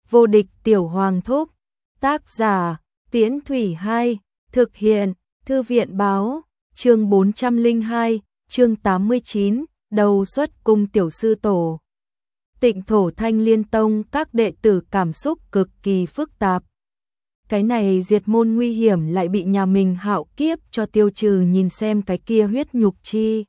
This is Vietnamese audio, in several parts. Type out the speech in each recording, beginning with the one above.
Vô địch tiểu hoàng thúc. Tác giả, Tiễn Thủy 2, thực hiện, Thư viện báo, chương 402, chương 89, đầu xuất cung tiểu sư tổ. Tịnh Thổ Thanh Liên Tông các đệ tử cảm xúc cực kỳ phức tạp. Cái này diệt môn nguy hiểm lại bị nhà mình hạo kiếp cho tiêu trừ, nhìn xem cái kia huyết nhục chi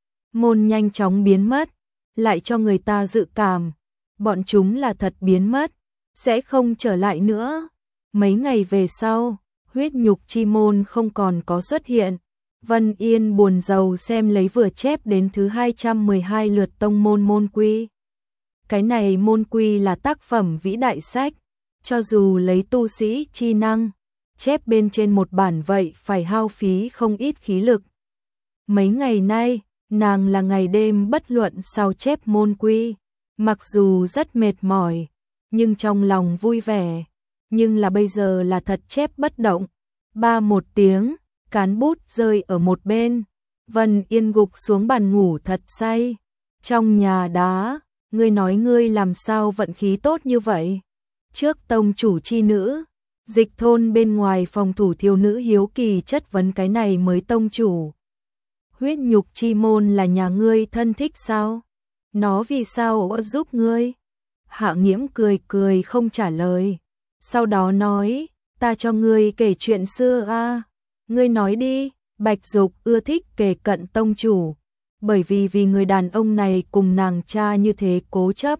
môn nhanh chóng biến mất, lại cho người ta dự cảm, bọn chúng là thật biến mất, sẽ không trở lại nữa. Mấy ngày về sau, huyết nhục chi môn không còn có xuất hiện. Vân Yên buồn rầu xem lấy vừa chép đến thứ 212 lượt tông môn môn quy. Cái này môn quy là tác phẩm vĩ đại sách, cho dù lấy tu sĩ chi năng, chép bên trên một bản vậy phải hao phí không ít khí lực. Mấy ngày nay, nàng là ngày đêm bất luận sao chép môn quy, mặc dù rất mệt mỏi, nhưng trong lòng vui vẻ. Nhưng là bây giờ là thật chép bất động. Ba một tiếng, cán bút rơi ở một bên. Vân Yên gục xuống bàn ngủ thật say. Trong nhà đá, ngươi nói ngươi làm sao vận khí tốt như vậy? Trước tông chủ chi nữ, Dịch Thôn bên ngoài phòng thủ thiếu nữ hiếu kỳ chất vấn cái này mới tông chủ. Huyết nhục chi môn là nhà ngươi thân thích sao? Nó vì sao giúp ngươi? Hạ Nghiễm cười cười không trả lời. Sau đó nói, ta cho ngươi kể chuyện xưa a. Ngươi nói đi. Bạch Dục ưa thích kể cận tông chủ, bởi vì người đàn ông này cùng nàng cha như thế cố chấp,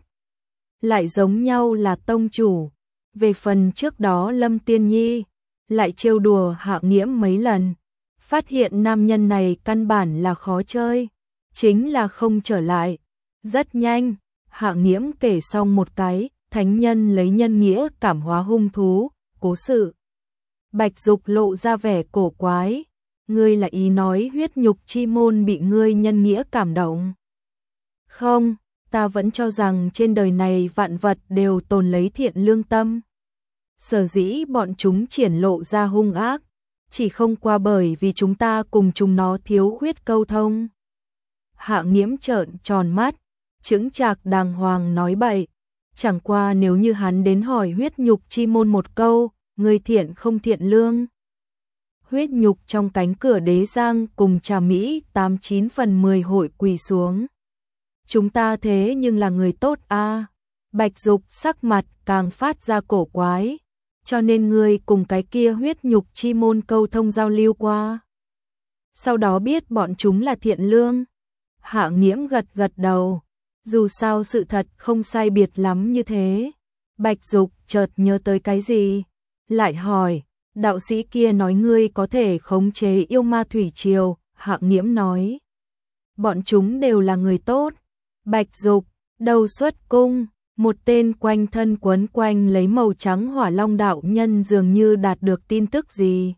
lại giống nhau là tông chủ. Về phần trước đó Lâm Tiên Nhi lại trêu đùa Hạ Nghiễm mấy lần, phát hiện nam nhân này căn bản là khó chơi, chính là không trở lại. Rất nhanh, Hạ Nghiễm kể xong một cái thánh nhân lấy nhân nghĩa cảm hóa hung thú cố sự. Bạch Dục lộ ra vẻ cổ quái, ngươi là ý nói huyết nhục chi môn bị ngươi nhân nghĩa cảm động? Không, ta vẫn cho rằng trên đời này vạn vật đều tồn lấy thiện lương tâm. Sở dĩ bọn chúng triển lộ ra hung ác, chỉ không qua bởi vì chúng ta cùng chúng nó thiếu huyết câu thông. Hạ Nghiễm trợn tròn mắt, chững chạc đàng hoàng nói bậy. Chẳng qua nếu như hắn đến hỏi huyết nhục chi môn một câu, người thiện không thiện lương? Huyết nhục trong cánh cửa đế giang cùng Trà Mỹ 89 phần 10 hội quỳ xuống. Chúng ta thế nhưng là người tốt a. Bạch Dục sắc mặt càng phát ra cổ quái, cho nên ngươi cùng cái kia huyết nhục chi môn câu thông giao lưu qua. Sau đó biết bọn chúng là thiện lương. Hạ Nghiễm gật gật đầu. Dù sao sự thật không sai biệt lắm như thế. Bạch Dục chợt nhớ tới cái gì, lại hỏi, đạo sĩ kia nói ngươi có thể khống chế yêu ma thủy triều. Hạ Nghiễm nói, bọn chúng đều là người tốt. Bạch Dục, đầu xuất cung, một tên quanh thân quấn quanh lấy màu trắng hỏa long đạo nhân dường như đạt được tin tức gì.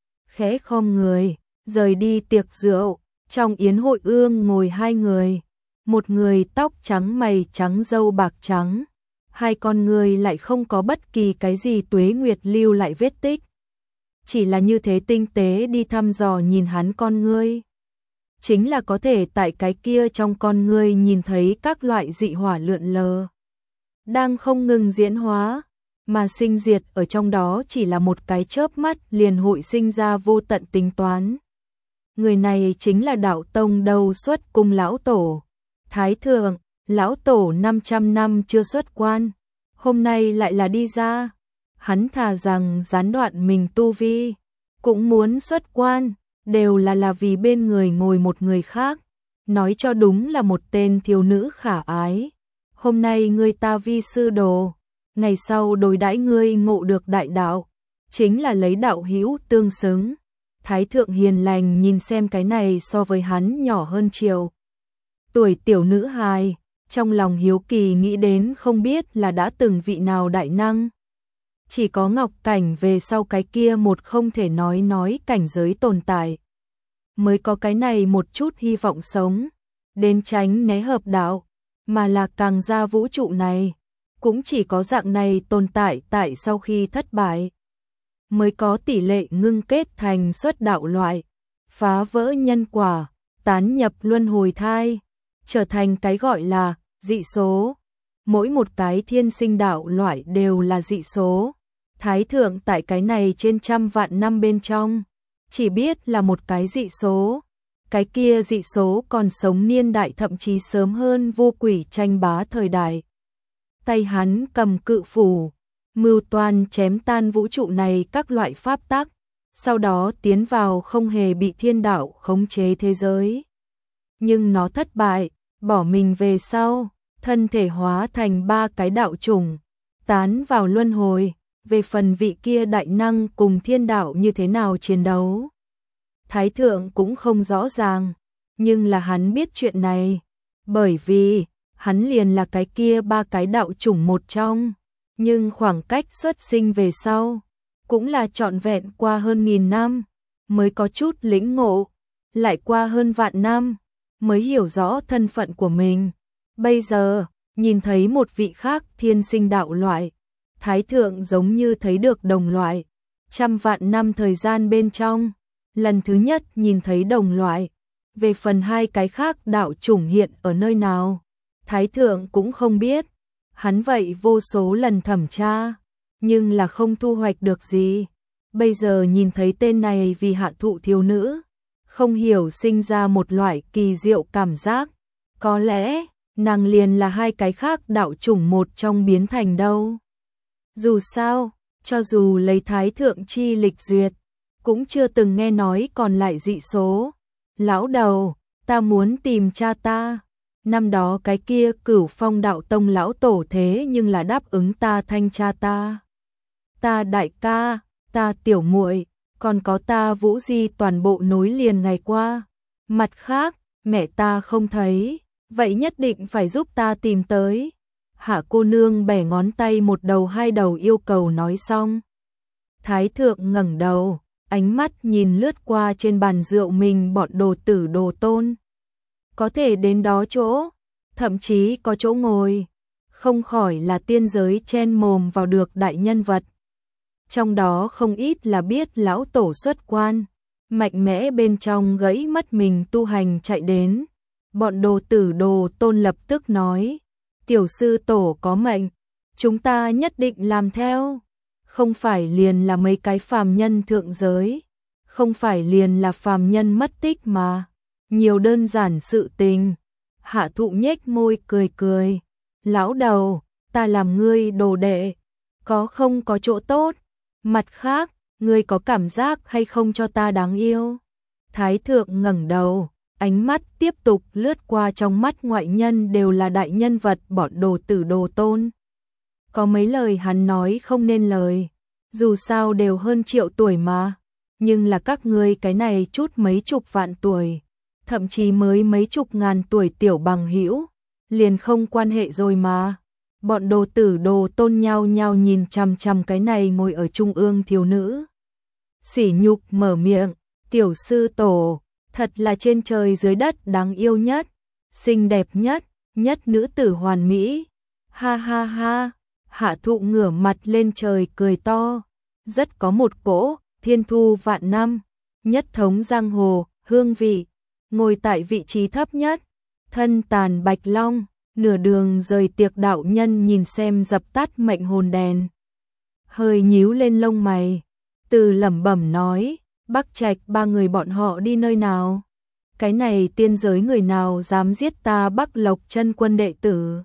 Khẽ khom người, rời đi tiệc rượu, trong yến hội ương ngồi hai người. Một người tóc trắng mày trắng râu bạc trắng, hai con người lại không có bất kỳ cái gì tuế nguyệt lưu lại vết tích. Chỉ là như thế tinh tế đi thăm dò nhìn hắn con ngươi. Chính là có thể tại cái kia trong con ngươi nhìn thấy các loại dị hỏa lượn lờ. Đang không ngừng diễn hóa, mà sinh diệt ở trong đó chỉ là một cái chớp mắt liền hội sinh ra vô tận tính toán. Người này chính là đạo tông đầu xuất cung lão tổ. Thái thượng, lão tổ 500 năm chưa xuất quan, hôm nay lại là đi ra. Hắn thà rằng gián đoạn mình tu vi, cũng muốn xuất quan, đều là vì bên người ngồi một người khác. Nói cho đúng là một tên thiếu nữ khả ái. Hôm nay ngươi ta vi sư đồ, ngày sau đối đãi ngươi ngộ được đại đạo, chính là lấy đạo hữu tương xứng. Thái thượng hiền lành nhìn xem cái này so với hắn nhỏ hơn chiều tuổi tiểu nữ hài, trong lòng hiếu kỳ nghĩ đến không biết là đã từng vị nào đại năng. Chỉ có Ngọc Cảnh về sau cái kia một không thể nói cảnh giới tồn tại, mới có cái này một chút hy vọng sống, đến tránh né hợp đạo, mà là càng ra vũ trụ này, cũng chỉ có dạng này tồn tại tại sau khi thất bại, mới có tỷ lệ ngưng kết thành xuất đạo loại, phá vỡ nhân quả, tán nhập luân hồi thai, trở thành cái gọi là dị số. mỗi một cái thiên sinh đạo loại đều là dị số. Thái thượng tại cái này trên trăm vạn năm bên trong, chỉ biết là một cái dị số. Cái kia dị số còn sống niên đại thậm chí sớm hơn vô quỷ tranh bá thời đại. Tay hắn cầm cự phủ, mưu toan chém tan vũ trụ này các loại pháp tắc, sau đó tiến vào không hề bị thiên đạo khống chế thế giới. Nhưng nó thất bại, bỏ mình về sau, thân thể hóa thành 3 cái đạo chủng, tán vào luân hồi. Về phần vị kia đại năng cùng thiên đạo như thế nào chiến đấu, Thái thượng cũng không rõ ràng, nhưng là hắn biết chuyện này, bởi vì hắn liền là cái kia 3 cái đạo chủng một trong, nhưng khoảng cách xuất sinh về sau, cũng là trọn vẹn qua hơn 1000 năm, mới có chút lĩnh ngộ, lại qua hơn vạn năm, mới hiểu rõ thân phận của mình. Bây giờ, nhìn thấy một vị khác thiên sinh đạo loại, Thái thượng giống như thấy được đồng loại, trăm vạn năm thời gian bên trong, lần thứ nhất nhìn thấy đồng loại. Về phần 2 cái khác đạo chủng hiện ở nơi nào, Thái thượng cũng không biết. Hắn vậy vô số lần thẩm tra, nhưng là không thu hoạch được gì. Bây giờ nhìn thấy tên này vì hạ thụ thiếu nữ, không hiểu sinh ra một loại kỳ diệu cảm giác. Có lẽ, nàng liền là 2 cái khác đạo chủng một trong biến thành đâu. Dù sao, cho dù lấy Thái thượng chi lịch duyệt, cũng chưa từng nghe nói còn lại dị số. Lão đầu, ta muốn tìm cha ta. Năm đó cái kia Cửu Phong đạo tông lão tổ thế nhưng là đáp ứng ta thanh cha ta. Ta đại ca, ta tiểu muội, còn có ta Vũ Di toàn bộ nối liền ngày qua. Mặt khác, mẹ ta không thấy, vậy nhất định phải giúp ta tìm tới. Hạ cô nương bẻ ngón tay một đầu 2 đầu yêu cầu nói xong. Thái thượng ngẩng đầu, ánh mắt nhìn lướt qua trên bàn rượu mình bọn đồ tử đồ tôn. Có thể đến đó chỗ, thậm chí có chỗ ngồi, không khỏi là tiên giới chen mồm vào được đại nhân vật. Trong đó không ít là biết lão tổ xuất quan, mạnh mẽ bên trong gãy mất mình tu hành chạy đến. Bọn đồ tử đồ tôn lập tức nói, tiểu sư tổ có mệnh, chúng ta nhất định làm theo. Không phải liền là mấy cái phàm nhân thượng giới, không phải liền là phàm nhân mất tích mà. Nhiều đơn giản sự tình. Hạ thụ nhếch môi cười cười. Lão đầu, ta làm ngươi đồ đệ, có không có chỗ tốt? Mặt khác, ngươi có cảm giác hay không cho ta đáng yêu? Thái thượng ngẩng đầu, ánh mắt tiếp tục lướt qua, trong mắt ngoại nhân đều là đại nhân vật bọn đồ tử đồ tôn. Có mấy lời hắn nói không nên lời, dù sao đều hơn 1.000.000 tuổi mà, nhưng là các ngươi cái này chút mấy chục vạn tuổi, thậm chí mới mấy chục ngàn tuổi tiểu bằng hữu, liền không quan hệ rồi mà. Bọn đồ tử đồ tôn nhau nhau nhìn chằm chằm cái này ngồi ở trung ương thiếu nữ. Sỉ nhục mở miệng, tiểu sư tổ, thật là trên trời dưới đất đáng yêu nhất, xinh đẹp nhất, nhất nữ tử hoàn mỹ. Ha ha ha, Hạ thụ ngửa mặt lên trời cười to, rất có một cỗ thiên thu vạn năm, nhất thống giang hồ, hương vị. Ngồi tại vị trí thấp nhất, thân tàn bạch long, nửa đường rời tiệc đạo nhân nhìn xem dập tắt mệnh hồn đèn. Hơi nhíu lên lông mày, từ lẩm bẩm nói, Bắc Trạch 3 người bọn họ đi nơi nào? Cái này tiên giới người nào dám giết ta Bắc Lộc Chân Quân đệ tử?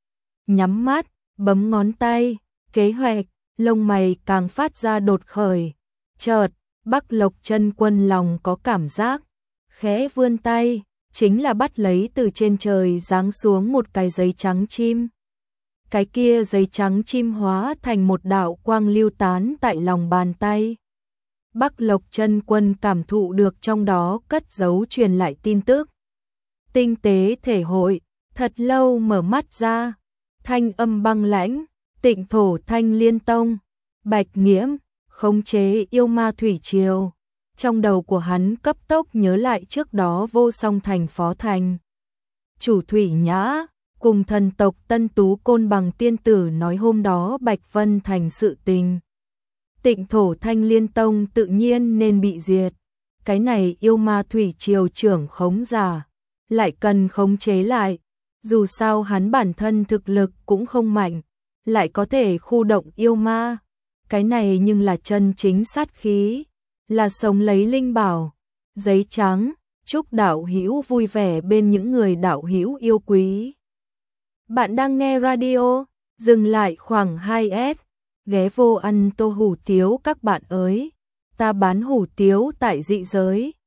Nhắm mắt, bấm ngón tay, kế hoạch, lông mày càng phát ra đột khởi. Chợt, Bắc Lộc Chân Quân lòng có cảm giác, khẽ vươn tay, chính là bắt lấy từ trên trời giáng xuống một cái giấy trắng chim. Cái kia giấy trắng chim hóa thành một đạo quang lưu tán tại lòng bàn tay. Bắc Lộc Chân Quân cảm thụ được trong đó cất giấu truyền lại tin tức. Tinh tế thể hội, thật lâu mở mắt ra, thanh âm băng lãnh, Tịnh Thổ Thanh Liên Tông, Bạch Nghiễm, khống chế yêu ma thủy triều. Trong đầu của hắn cấp tốc nhớ lại trước đó Vô Song Thành phó thành chủ Thủy Nhã cùng thần tộc Tân Tú Côn Bằng tiên tử nói hôm đó Bạch Vân Thành sự tình. Tịnh Thổ Thanh Liên Tông tự nhiên nên bị diệt. Cái này yêu ma thủy triều trưởng khống giả, lại cần khống chế lại. Dù sao hắn bản thân thực lực cũng không mạnh, lại có thể khu động yêu ma. Cái này nhưng là chân chính sát khí, là sống lấy linh bảo. Giấy trắng, chúc đạo hữu vui vẻ bên những người đạo hữu yêu quý. Bạn đang nghe radio, dừng lại khoảng 2S, ghé vô ăn tô hủ tiếu các bạn ơi. Ta bán hủ tiếu tại dị giới.